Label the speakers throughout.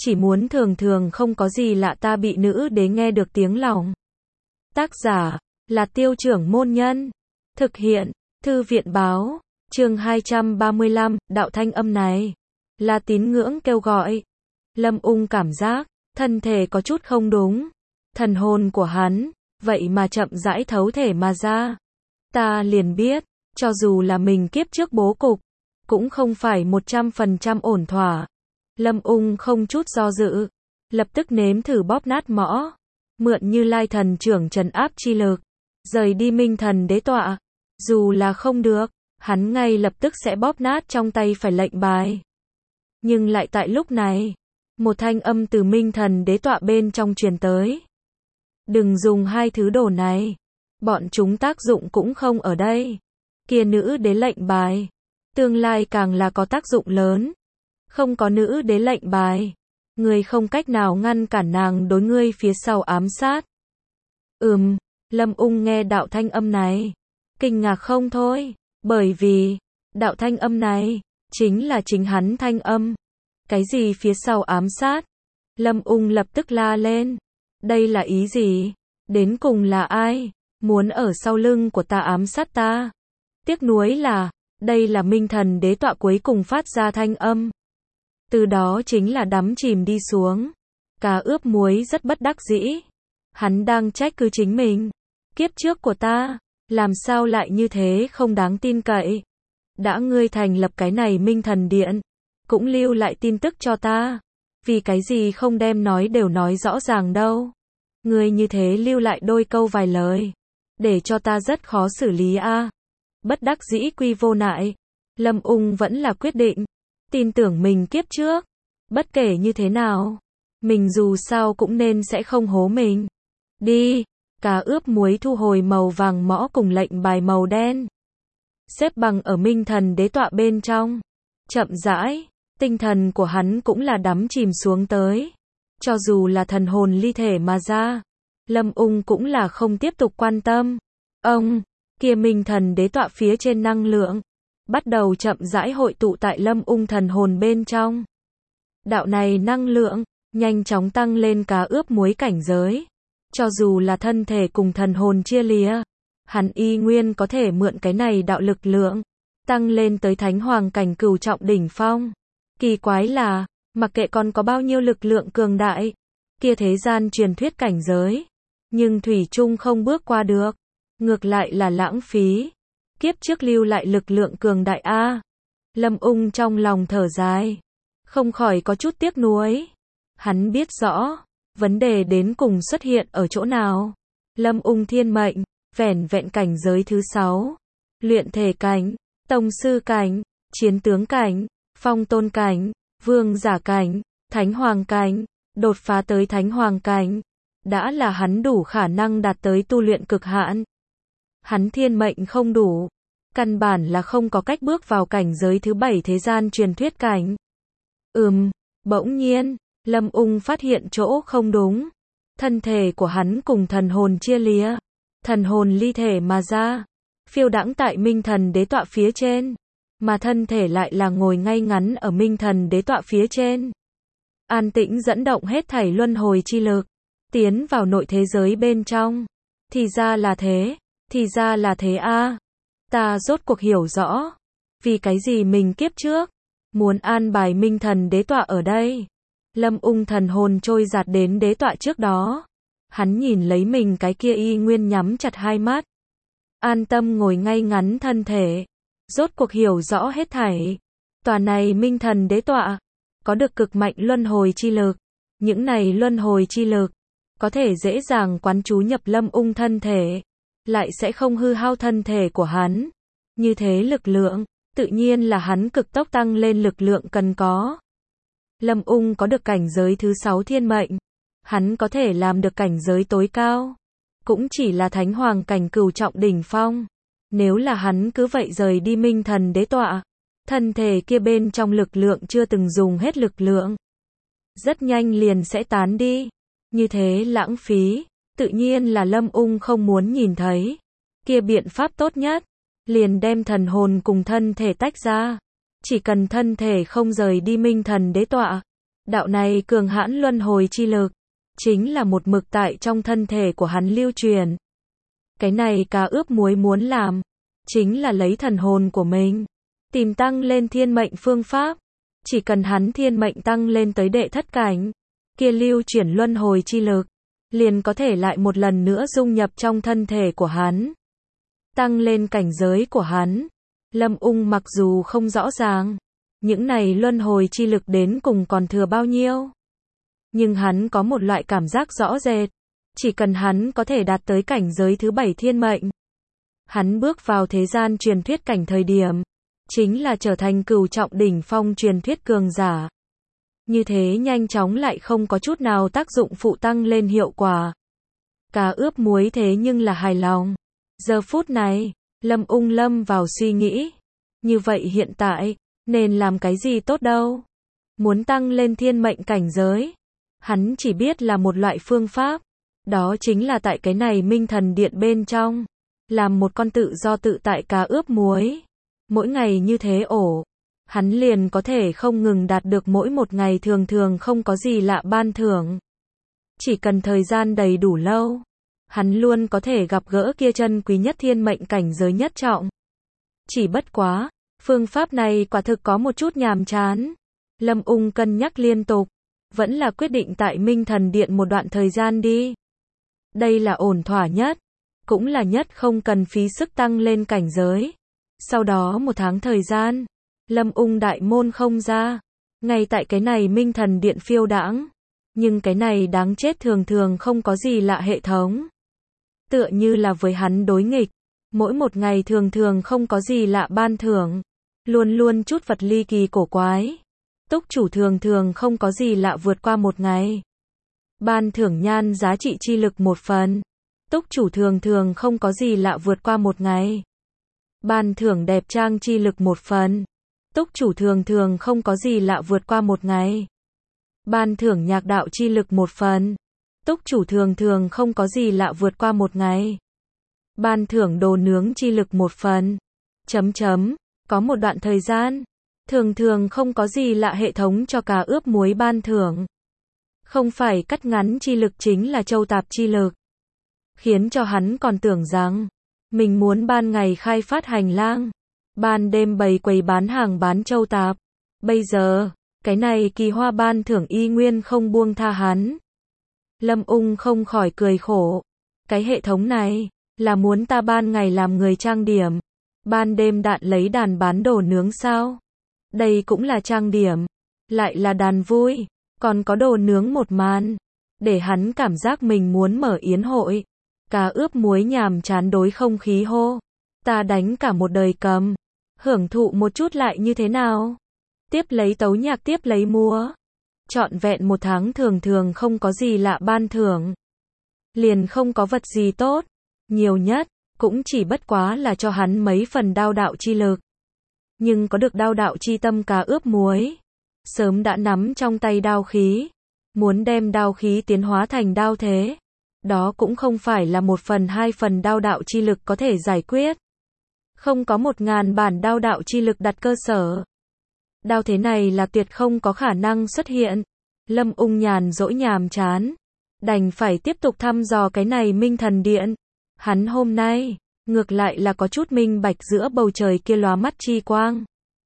Speaker 1: chỉ muốn thường thường không có gì lạ ta bị nữ đế nghe được tiếng lòng. Tác giả là Tiêu Trưởng Môn Nhân. Thực hiện Thư viện Báo. Chương 235, đạo thanh âm này là tín ngưỡng kêu gọi. Lâm Ung cảm giác thân thể có chút không đúng. Thần hồn của hắn vậy mà chậm rãi thấu thể mà ra. Ta liền biết, cho dù là mình kiếp trước bố cục, cũng không phải 100% ổn thỏa. Lâm Ung không chút do dự, lập tức nếm thử bóp nát mõ, mượn Như Lai thần trưởng trấn áp chi lực, rời đi Minh Thần đế tọa. Dù là không được, hắn ngay lập tức sẽ bóp nát trong tay phải lệnh bài. Nhưng lại tại lúc này, một thanh âm từ Minh Thần đế tọa bên trong truyền tới. Đừng dùng hai thứ đồ này, bọn chúng tác dụng cũng không ở đây. Kia nữ đế lệnh bài, tương lai càng là có tác dụng lớn. Không có nữ đế lệnh bài, ngươi không cách nào ngăn cản nàng đối ngươi phía sau ám sát. Lâm Ung nghe đạo thanh âm này, kinh ngạc không thôi, bởi vì, đạo thanh âm này, chính là chính hắn thanh âm. Cái gì phía sau ám sát? Lâm Ung lập tức la lên. Đây là ý gì? Đến cùng là ai? Muốn ở sau lưng của ta ám sát ta? Tiếc nuối là, đây là Minh Thần đế tọa cuối cùng phát ra thanh âm. Từ đó chính là đắm chìm đi xuống. Cá ướp muối rất bất đắc dĩ. Hắn đang trách cứ chính mình. Kiếp trước của ta, làm sao lại như thế không đáng tin cậy? Đã ngươi thành lập cái này Minh Thần Điện, cũng lưu lại tin tức cho ta. Vì cái gì không đem nói đều nói rõ ràng đâu? Ngươi như thế lưu lại đôi câu vài lời, để cho ta rất khó xử lý a. Bất đắc dĩ quy vô nại, Lâm Ung vẫn là quyết định, tin tưởng mình kiếp trước. Bất kể như thế nào, mình dù sao cũng nên sẽ không hố mình. Đi, cá ướp muối thu hồi màu vàng mõ cùng lệnh bài màu đen. Xếp bằng ở Minh Thần đế tọa bên trong. Chậm rãi, tinh thần của hắn cũng là đắm chìm xuống tới. Cho dù là thần hồn ly thể mà ra, Lâm Ung cũng là không tiếp tục quan tâm. Kia Minh Thần đế tọa phía trên năng lượng bắt đầu chậm rãi hội tụ tại Lâm Ung thần hồn bên trong. Đạo này năng lượng nhanh chóng tăng lên cá ướp muối cảnh giới. Cho dù là thân thể cùng thần hồn chia lìa, hắn y nguyên có thể mượn cái này đạo lực lượng tăng lên tới Thánh Hoàng cảnh cửu trọng đỉnh phong. Kỳ quái là, mặc kệ còn có bao nhiêu lực lượng cường đại, kia thế gian truyền thuyết cảnh giới, nhưng thủy chung không bước qua được, ngược lại là lãng phí. Kiếp trước lưu lại lực lượng cường đại a. Lâm Ung trong lòng thở dài, không khỏi có chút tiếc nuối. Hắn biết rõ, vấn đề đến cùng xuất hiện ở chỗ nào. Lâm Ung thiên mệnh, vẻn vẹn cảnh giới thứ 6, luyện thể cảnh, tông sư cảnh, chiến tướng cảnh, phong tôn cảnh, vương giả cảnh, thánh hoàng cảnh, đột phá tới thánh hoàng cảnh, đã là hắn đủ khả năng đạt tới tu luyện cực hạn. Hắn thiên mệnh không đủ, căn bản là không có cách bước vào cảnh giới thứ 7 thế gian truyền thuyết cảnh. Bỗng nhiên, Lâm Ung phát hiện chỗ không đúng. Thân thể của hắn cùng thần hồn chia lìa, thần hồn ly thể mà ra, phiêu đãng tại Minh Thần đế tọa phía trên, mà thân thể lại là ngồi ngay ngắn ở Minh Thần đế tọa phía trên. An tĩnh dẫn động hết thảy luân hồi chi lực, tiến vào nội thế giới bên trong. Thì ra là thế a. Ta rốt cuộc hiểu rõ, vì cái gì mình kiếp trước muốn an bài Minh Thần đế tọa ở đây. Lâm Ung thần hồn trôi giạt đến đế tọa trước đó. Hắn nhìn lấy mình cái kia y nguyên nhắm chặt hai mắt, an tâm ngồi ngay ngắn thân thể, rốt cuộc hiểu rõ hết thảy. Tòa này Minh Thần đế tọa có được cực mạnh luân hồi chi lực. Những này luân hồi chi lực có thể dễ dàng quán trú nhập Lâm Ung thân thể, lại sẽ không hư hao thân thể của hắn. Như thế lực lượng, tự nhiên là hắn cực tốc tăng lên lực lượng cần có. Lâm Ung có được cảnh giới thứ 6 thiên mệnh, hắn có thể làm được cảnh giới tối cao, cũng chỉ là Thánh Hoàng cảnh cửu trọng đỉnh phong. Nếu là hắn cứ vậy rời đi Minh Thần đế tọa, thân thể kia bên trong lực lượng chưa từng dùng hết lực lượng, rất nhanh liền sẽ tán đi. Như thế lãng phí, tự nhiên là Lâm Ung không muốn nhìn thấy. Kia biện pháp tốt nhất, liền đem thần hồn cùng thân thể tách ra. Chỉ cần thân thể không rời đi Minh Thần đế tọa, Đạo này cường hãn luân hồi chi lực, chính là một mực tại trong thân thể của hắn lưu truyền. Cái này Cá Ướp Muối muốn làm, chính là lấy thần hồn của mình, tìm tăng lên thiên mệnh phương pháp. Chỉ cần hắn thiên mệnh tăng lên tới đệ thất cảnh, kia lưu chuyển luân hồi chi lực, liền có thể lại một lần nữa dung nhập trong thân thể của hắn. Tăng lên cảnh giới của hắn. Lâm Ung mặc dù không rõ ràng, những này luân hồi chi lực đến cùng còn thừa bao nhiêu. Nhưng hắn có một loại cảm giác rõ rệt. Chỉ cần hắn có thể đạt tới cảnh giới thứ 7 thiên mệnh. Hắn bước vào thế gian truyền thuyết cảnh thời điểm. Chính là trở thành cửu trọng đỉnh phong truyền thuyết cường giả. Như thế nhanh chóng lại không có chút nào tác dụng phụ tăng lên hiệu quả. Cá Ướp Muối thế nhưng là hài lòng. Giờ phút này, Lâm Ung lâm vào suy nghĩ. Như vậy hiện tại, nên làm cái gì tốt đâu? Muốn tăng lên thiên mệnh cảnh giới. Hắn chỉ biết là một loại phương pháp. Đó chính là tại cái này Minh Thần Điện bên trong. Làm một con tự do tự tại cá ướp muối. Mỗi ngày như thế hắn liền có thể không ngừng đạt được mỗi một ngày thường thường không có gì lạ ban thưởng. Chỉ cần thời gian đầy đủ lâu, hắn luôn có thể gặp gỡ kia chân quý nhất thiên mệnh cảnh giới nhất trọng. Chỉ bất quá, phương pháp này quả thực có một chút nhàm chán. Lâm Ung cân nhắc liên tục, vẫn là quyết định tại Minh Thần Điện một đoạn thời gian đi. Đây là ổn thỏa nhất, cũng là nhất không cần phí sức tăng lên cảnh giới. Sau đó một tháng thời gian, Lâm Ung đại môn không ra, ngay tại cái này Minh Thần Điện phiêu đãng. Nhưng cái này đáng chết thường thường không có gì lạ hệ thống. Tựa như là với hắn đối nghịch, mỗi một ngày thường thường không có gì lạ ban thưởng, luôn luôn chút vật ly kỳ cổ quái. Túc chủ thường thường không có gì lạ vượt qua một ngày. Ban thưởng nhan giá trị chi lực 1 phần. Túc chủ thường thường không có gì lạ vượt qua một ngày. Ban thưởng đẹp trang chi lực 1 phần. Túc chủ thường thường không có gì lạ vượt qua một ngày. Ban thưởng nhạc đạo chi lực 1 phần. Túc chủ thường thường không có gì lạ vượt qua một ngày. Ban thưởng đồ nướng chi lực 1 phần. Có một đoạn thời gian, thường thường không có gì lạ hệ thống cho Cá Ướp Muối ban thưởng. Không phải cắt ngắn chi lực chính là châu tạp chi lực. Khiến cho hắn còn tưởng rằng, mình muốn ban ngày khai phát hành lang, ban đêm bày quầy bán hàng bán châu tạp. Bây giờ, cái này kỳ hoa ban thưởng y nguyên không buông tha hắn. Lâm Ung không khỏi cười khổ. Cái hệ thống này, là muốn ta ban ngày làm người trang điểm, ban đêm đạn lấy đàn bán đồ nướng sao? Đây cũng là trang điểm, lại là đàn vui, còn có đồ nướng một màn, để hắn cảm giác mình muốn mở yến hội. Cá Ướp Muối nhàm chán đối không khí hô. Ta đánh cả một đời cầm, hưởng thụ một chút lại như thế nào? Tiếp lấy tấu nhạc tiếp lấy múa. Trọn vẹn một tháng thường thường không có gì lạ ban thưởng. Liền không có vật gì tốt. Nhiều nhất, cũng chỉ bất quá là cho hắn mấy phần đao đạo chi lực. Nhưng có được đao đạo chi tâm Cá Ướp Muối, sớm đã nắm trong tay đao khí. Muốn đem đao khí tiến hóa thành đao thế. Đó cũng không phải là 1 phần 2 phần đao đạo chi lực có thể giải quyết. Không có 1000 bản đao đạo chi lực đặt cơ sở. Đao thế này là tuyệt không có khả năng xuất hiện. Lâm Ung nhàn rỗi nhàm chán, đành phải tiếp tục thăm dò cái này Minh Thần Điện. Hắn hôm nay, ngược lại là có chút minh bạch giữa bầu trời kia lóa mắt chi quang.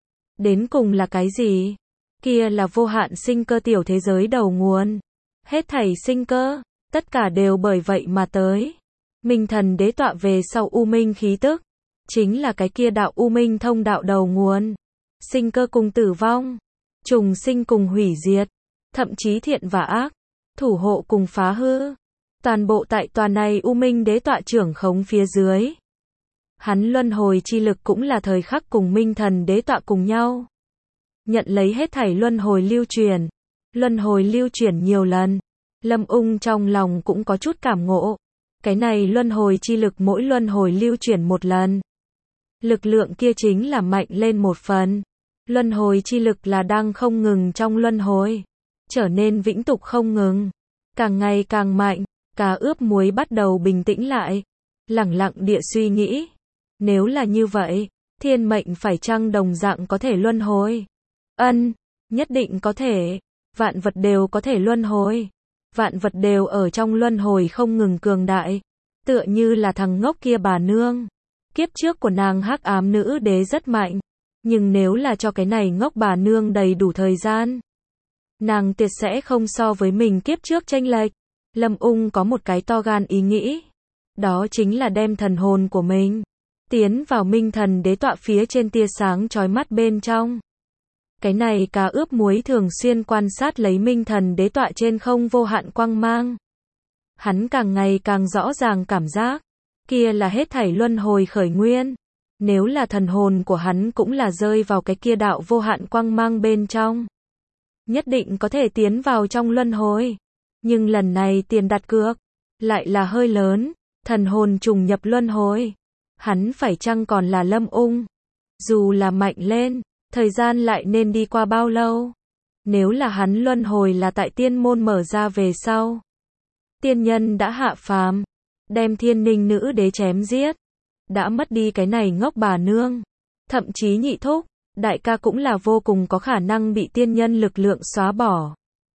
Speaker 1: Đến cùng là cái gì? Kia là vô hạn sinh cơ tiểu thế giới đầu nguồn. Hết thảy sinh cơ, tất cả đều bởi vậy mà tới. Minh Thần Đế tọa về sau u minh khí tức, chính là cái kia đạo u minh thông đạo đầu nguồn. Sinh cơ cùng tử vong, trùng sinh cùng hủy diệt, thậm chí thiện và ác, thủ hộ cùng phá hư. Toàn bộ tại tòa này u minh đế tọa trưởng khống phía dưới. Hắn luân hồi chi lực cũng là thời khắc cùng Minh Thần Đế tọa cùng nhau. Nhận lấy hết thảy luân hồi lưu truyền. Luân hồi lưu chuyển nhiều lần. Lâm Ung trong lòng cũng có chút cảm ngộ. Cái này luân hồi chi lực mỗi luân hồi lưu chuyển một lần. Lực lượng kia chính là mạnh lên 1 phần. Luân hồi chi lực là đang không ngừng trong luân hồi. Trở nên vĩnh tục không ngừng. Càng ngày càng mạnh. Cá Ướp Muối bắt đầu bình tĩnh lại. Lẳng lặng địa suy nghĩ. Nếu là như vậy, thiên mệnh phải chăng đồng dạng có thể luân hồi? Nhất định có thể. Vạn vật đều có thể luân hồi. Vạn vật đều ở trong luân hồi không ngừng cường đại. Tựa như là thằng ngốc kia bà nương. Kiếp trước của nàng hắc ám nữ đế rất mạnh. Nhưng nếu là cho cái này ngốc bà nương đầy đủ thời gian, nàng tuyệt sẽ không so với mình kiếp trước chênh lệch. Lâm Ung có một cái to gan ý nghĩ. Đó chính là đem thần hồn của mình tiến vào Minh Thần Đế tọa phía trên tia sáng chói mắt bên trong. Cái này Cá Ướp Muối thường xuyên quan sát lấy Minh Thần Đế tọa trên không vô hạn quang mang. Hắn càng ngày càng rõ ràng cảm giác, kia là hết thảy luân hồi khởi nguyên. Nếu là thần hồn của hắn cũng là rơi vào cái kia đạo vô hạn quang mang bên trong, nhất định có thể tiến vào trong luân hồi. Nhưng lần này tiền đặt cược lại là hơi lớn, thần hồn trùng nhập luân hồi. Hắn phải chăng còn là Lâm Ung? Dù là mạnh lên, thời gian lại nên đi qua bao lâu? Nếu là hắn luân hồi là tại tiên môn mở ra về sau, tiên nhân đã hạ phàm, đem Thiên Ninh nữ đế chém giết, đã mất đi cái này ngốc bà nương. Thậm chí nhị thúc, đại ca cũng là vô cùng có khả năng bị tiên nhân lực lượng xóa bỏ.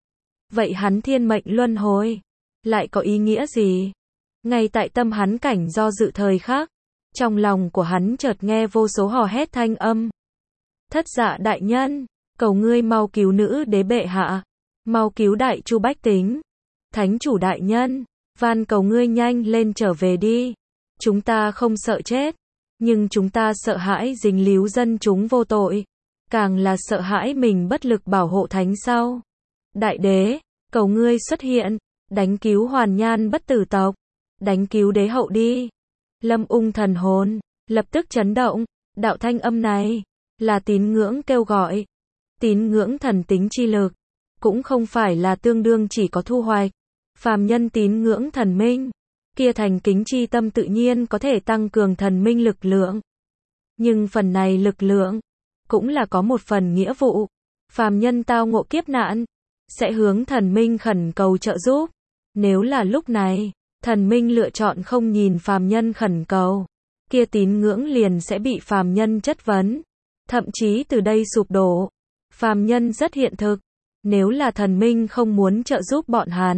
Speaker 1: Vậy hắn thiên mệnh luân hồi lại có ý nghĩa gì? Ngay tại tâm hắn cảnh do dự thời khắc, trong lòng của hắn chợt nghe vô số hò hét thanh âm. Thất Dạ đại nhân, cầu ngươi mau cứu nữ đế bệ hạ, mau cứu Đại Chu bách tính. Thánh chủ đại nhân, van cầu ngươi nhanh lên trở về đi. Chúng ta không sợ chết, nhưng chúng ta sợ hãi dính líu dân chúng vô tội, càng là sợ hãi mình bất lực bảo hộ thánh sau. Đại đế, cầu ngươi xuất hiện, đánh cứu Hoàn Nhan bất tử tộc, đánh cứu đế hậu đi. Lâm Ung thần hồn lập tức chấn động, đạo thanh âm này là tín ngưỡng kêu gọi. Tín ngưỡng thần tính chi lực, cũng không phải là tương đương chỉ có thu hoạch. Phàm nhân tín ngưỡng thần minh, kia thành kính chi tâm tự nhiên có thể tăng cường thần minh lực lượng. Nhưng phần này lực lượng cũng là có một phần nghĩa vụ. Phàm nhân tao ngộ kiếp nạn, sẽ hướng thần minh khẩn cầu trợ giúp. Nếu là lúc này, thần minh lựa chọn không nhìn phàm nhân khẩn cầu, kia tín ngưỡng liền sẽ bị phàm nhân chất vấn, thậm chí từ đây sụp đổ. Phàm nhân rất hiện thực, nếu là thần minh không muốn trợ giúp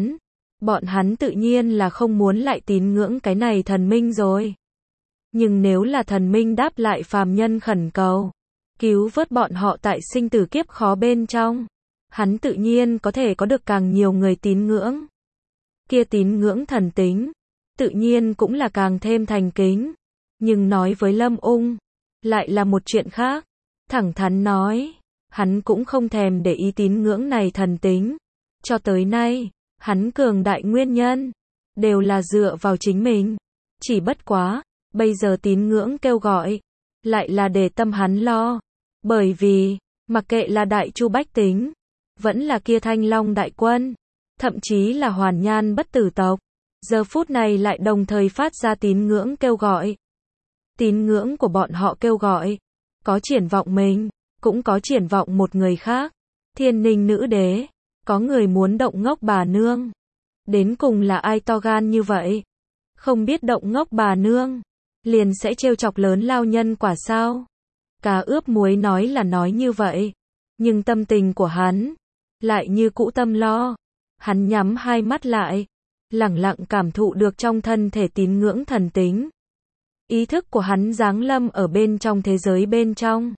Speaker 1: bọn hắn tự nhiên là không muốn lại tín ngưỡng cái này thần minh rồi. Nhưng nếu là thần minh đáp lại phàm nhân khẩn cầu, cứu vớt bọn họ tại sinh tử kiếp khó bên trong, hắn tự nhiên có thể có được càng nhiều người tín ngưỡng. Kia tín ngưỡng thần tính, tự nhiên cũng là càng thêm thành kính. Nhưng nói với Lâm Ung, lại là một chuyện khác. Thẳng thắn nói, hắn cũng không thèm để ý tín ngưỡng này thần tính. Cho tới nay, hắn cường đại nguyên nhân, đều là dựa vào chính mình. Chỉ bất quá, bây giờ tín ngưỡng kêu gọi, lại là để tâm hắn lo. Bởi vì, mặc kệ là Đại Chu bách tính, vẫn là kia Thanh Long đại quân, thậm chí là Hoàn Nhan bất tử tộc, giờ phút này lại đồng thời phát ra tín ngưỡng kêu gọi. Tín ngưỡng của bọn họ kêu gọi, có triển vọng mình, cũng có triển vọng một người khác. Thiên Ninh nữ đế, có người muốn động ngốc bà nương. Đến cùng là ai to gan như vậy? Không biết động ngốc bà nương, liền sẽ trêu chọc lớn lao nhân quả sao? Cá Ướp Muối nói là nói như vậy, nhưng tâm tình của hắn lại như cũ tâm lo. Hắn nhắm hai mắt lại, lẳng lặng cảm thụ được trong thân thể tín ngưỡng thần tính. Ý thức của hắn giáng lâm ở bên trong thế giới bên trong.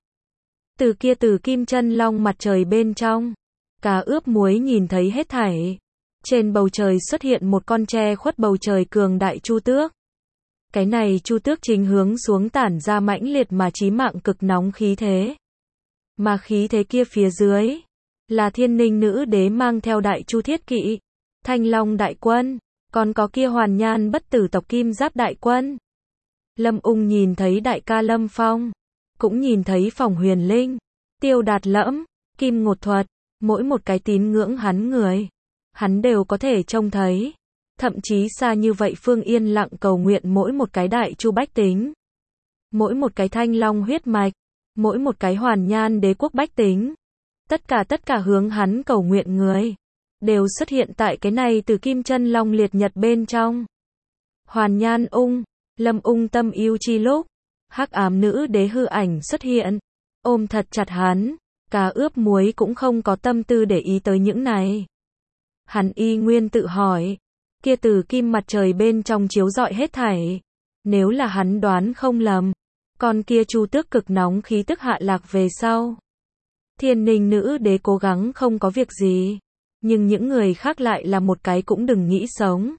Speaker 1: Từ Kim Chân Long mặt trời bên trong, Cá Ướp Muối nhìn thấy hết thảy. Trên bầu trời xuất hiện một con tre khuất bầu trời cường đại chu tước. Cái này chu tước chính hướng xuống tản ra mãnh liệt mà chí mạng cực nóng khí thế. Mà khí thế kia phía dưới, là Thiên Ninh nữ đế mang theo Đại Chu thiết kỵ, Thanh Long đại quân, còn có kia Hoàn Nhan bất tử tộc Kim Giáp đại quân. Lâm Ung nhìn thấy đại ca Lâm Phong, cũng nhìn thấy Phòng Huyền Linh, Tiêu Đạt Lẫm, Kim Ngột Thuật, mỗi một cái tín ngưỡng hắn người, hắn đều có thể trông thấy. Thậm chí xa như vậy phương yên lặng cầu nguyện mỗi một cái Đại Chu bách tính, mỗi một cái Thanh Long huyết mạch, mỗi một cái Hoàn Nhan đế quốc bách tính. Tất cả hướng hắn cầu nguyện người, đều xuất hiện tại cái này từ Kim Chân Long liệt nhật bên trong. Hoàn Nhan Ung, Lâm Ung tâm yêu chi lúc, hắc ám nữ đế hư ảnh xuất hiện, ôm thật chặt hắn, Cá ướp muối cũng không có tâm tư để ý tới những này. Hắn y nguyên tự hỏi, kia từ kim mặt trời bên trong chiếu rọi hết thảy. Nếu là hắn đoán không lầm, con kia Chu Tước cực nóng khí tức hạ lạc về sau. Thiên Ninh nữ đế cố gắng không có việc gì, nhưng những người khác lại là một cái cũng đừng nghĩ sống.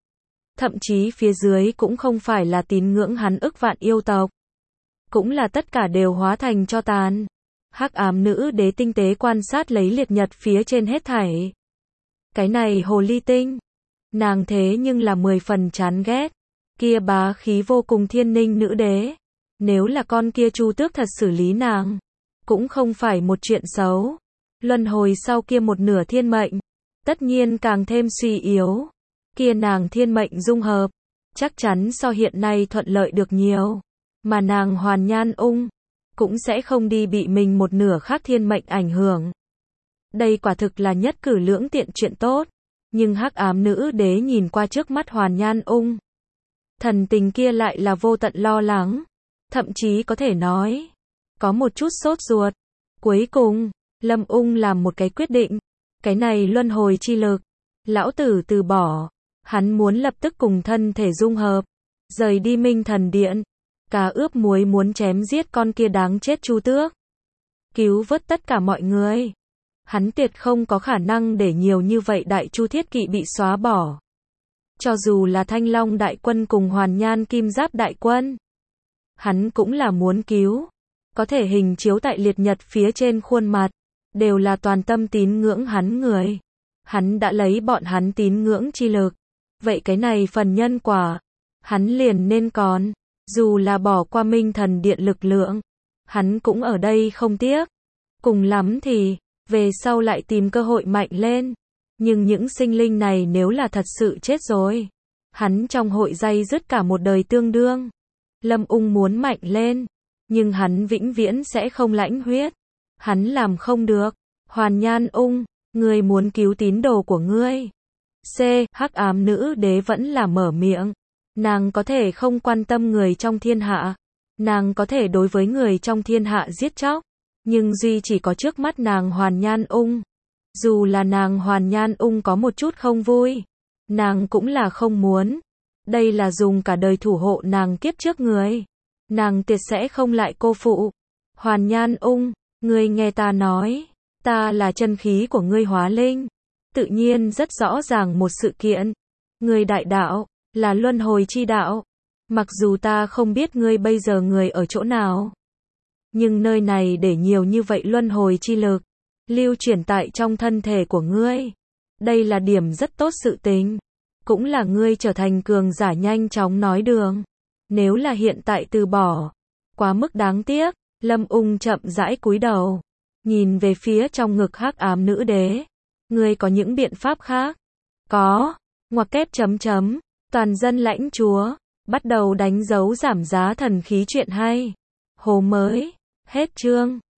Speaker 1: Thậm chí phía dưới cũng không phải là tín ngưỡng hắn ức vạn yêu tộc, cũng là tất cả đều hóa thành tro tàn. Hắc ám nữ đế tinh tế quan sát lấy liệt nhật phía trên hết thảy. Cái này hồ ly tinh, nàng thế nhưng là 10 phần chán ghét. Kia bá khí vô cùng Thiên Ninh nữ đế, nếu là con kia Chu Tước thật xử lý nàng, cũng không phải một chuyện xấu. Luân hồi sau kia một nửa thiên mệnh, tất nhiên càng thêm suy yếu. Kia nàng thiên mệnh dung hợp, chắc chắn so hiện nay thuận lợi được nhiều. Mà nàng Hoàn Nhan Ung, cũng sẽ không đi bị mình một nửa khác thiên mệnh ảnh hưởng. Đây quả thực là nhất cử lưỡng tiện chuyện tốt. Nhưng hắc ám nữ đế nhìn qua trước mắt Hoàn Nhan Ung, thần tình kia lại là vô tận lo lắng. Thậm chí có thể nói, có một chút sốt ruột. Cuối cùng, Lâm Ung làm một cái quyết định. Cái này luân hồi chi lực, lão tử từ bỏ. Hắn muốn lập tức cùng thân thể dung hợp, rời đi Minh Thần Điện. Cá ướp muối muốn chém giết con kia đáng chết Chu Tước, cứu vớt tất cả mọi người. Hắn tuyệt không có khả năng để nhiều như vậy đại chu thiết kỵ bị xóa bỏ. Cho dù là Thanh Long đại quân cùng Hoàn Nhan Kim Giáp đại quân, hắn cũng là muốn cứu. Có thể hình chiếu tại liệt nhật phía trên khuôn mặt, đều là toàn tâm tín ngưỡng hắn người. Hắn đã lấy bọn hắn tín ngưỡng chi lực. Vậy cái này phần nhân quả, hắn liền nên còn. Dù là bỏ qua Minh Thần Điện lực lượng, hắn cũng ở đây không tiếc. Cùng lắm thì, về sau lại tìm cơ hội mạnh lên. Nhưng những sinh linh này nếu là thật sự chết rồi, hắn trong hội day dứt cả một đời tương đương. Lâm Ung muốn mạnh lên, nhưng hắn vĩnh viễn sẽ không lãnh huyết. Hắn làm không được. Hoàn Nhan Ung, ngươi muốn cứu tín đồ của ngươi. Hắc ám nữ đế vẫn là mở miệng. Nàng có thể không quan tâm người trong thiên hạ. Nàng có thể đối với người trong thiên hạ giết chóc. Nhưng duy chỉ có trước mắt nàng Hoàn Nhan Ung. Dù là nàng Hoàn Nhan Ung có một chút không vui, nàng cũng là không muốn. Đây là dùng cả đời thủ hộ nàng kiếp trước người. Nàng tuyệt sẽ không lại cô phụ. Hoàn Nhan Ung, ngươi nghe ta nói, ta là chân khí của ngươi hóa linh. Tự nhiên rất rõ ràng một sự kiện. Ngươi đại đạo, là luân hồi chi đạo. Mặc dù ta không biết ngươi bây giờ người ở chỗ nào, nhưng nơi này để nhiều như vậy luân hồi chi lực lưu chuyển tại trong thân thể của ngươi. Đây là điểm rất tốt sự tình. Cũng là ngươi trở thành cường giả nhanh chóng nói đường. Nếu là hiện tại từ bỏ, quá mức đáng tiếc. Lâm Ung chậm rãi cúi đầu, nhìn về phía trong ngực hắc ám nữ đế. Ngươi có những biện pháp khác? Có. Ngoặc kép chấm chấm. Toàn dân lãnh chúa, bắt đầu đánh dấu giảm giá thần khí chuyện hay. Hồ mới. Hết chương.